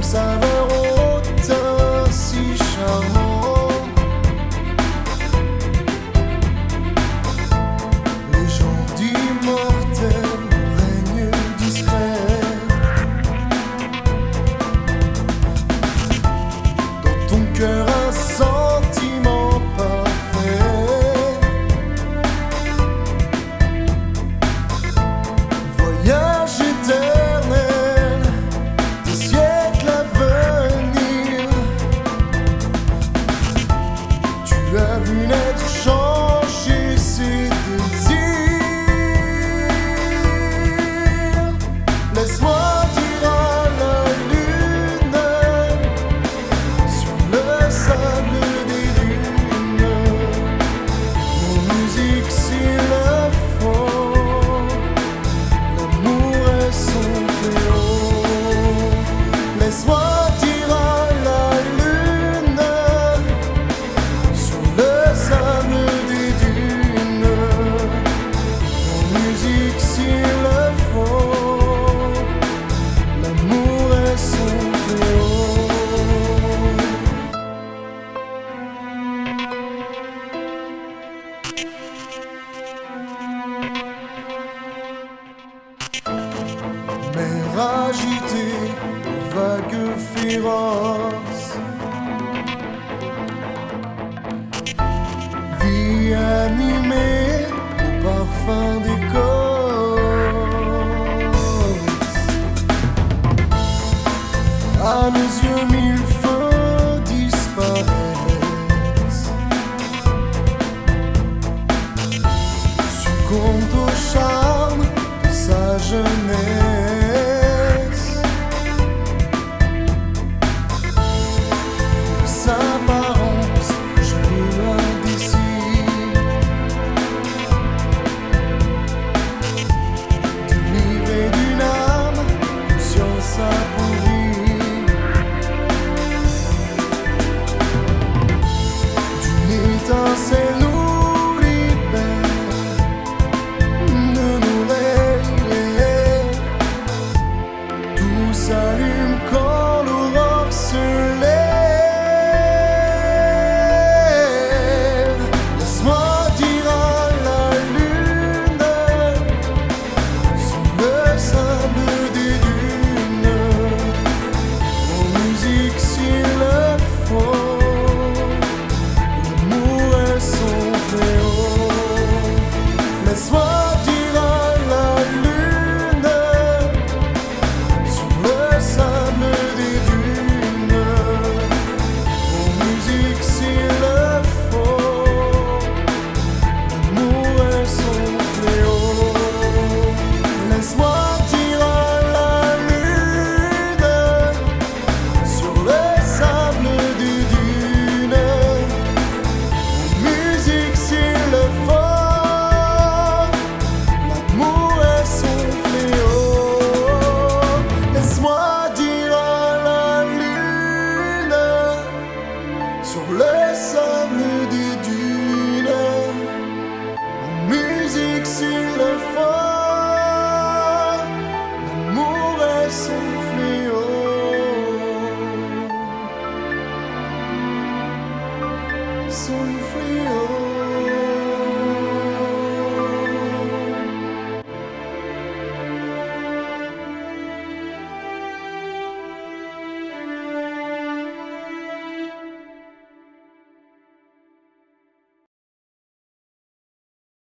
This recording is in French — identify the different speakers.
Speaker 1: saveur au teint si charmant. Les gens d'immortels règnent discret. Dans ton cœur un sentiment parfait. Voyage éternel des siècles à venir. Tu as vu naître, changer ses désirs. Laisse-moi dire à la lune sur le sable des dunes. Mon musique s'il le faut, l'amour est son fléau. Laisse-moi dire à la lune sur le sable des dunes. Mon musique s'il le faut, l'amour est son fléau. Mer agitée, vagues féroces, vie animée au parfum d'Écosse. À nos yeux mille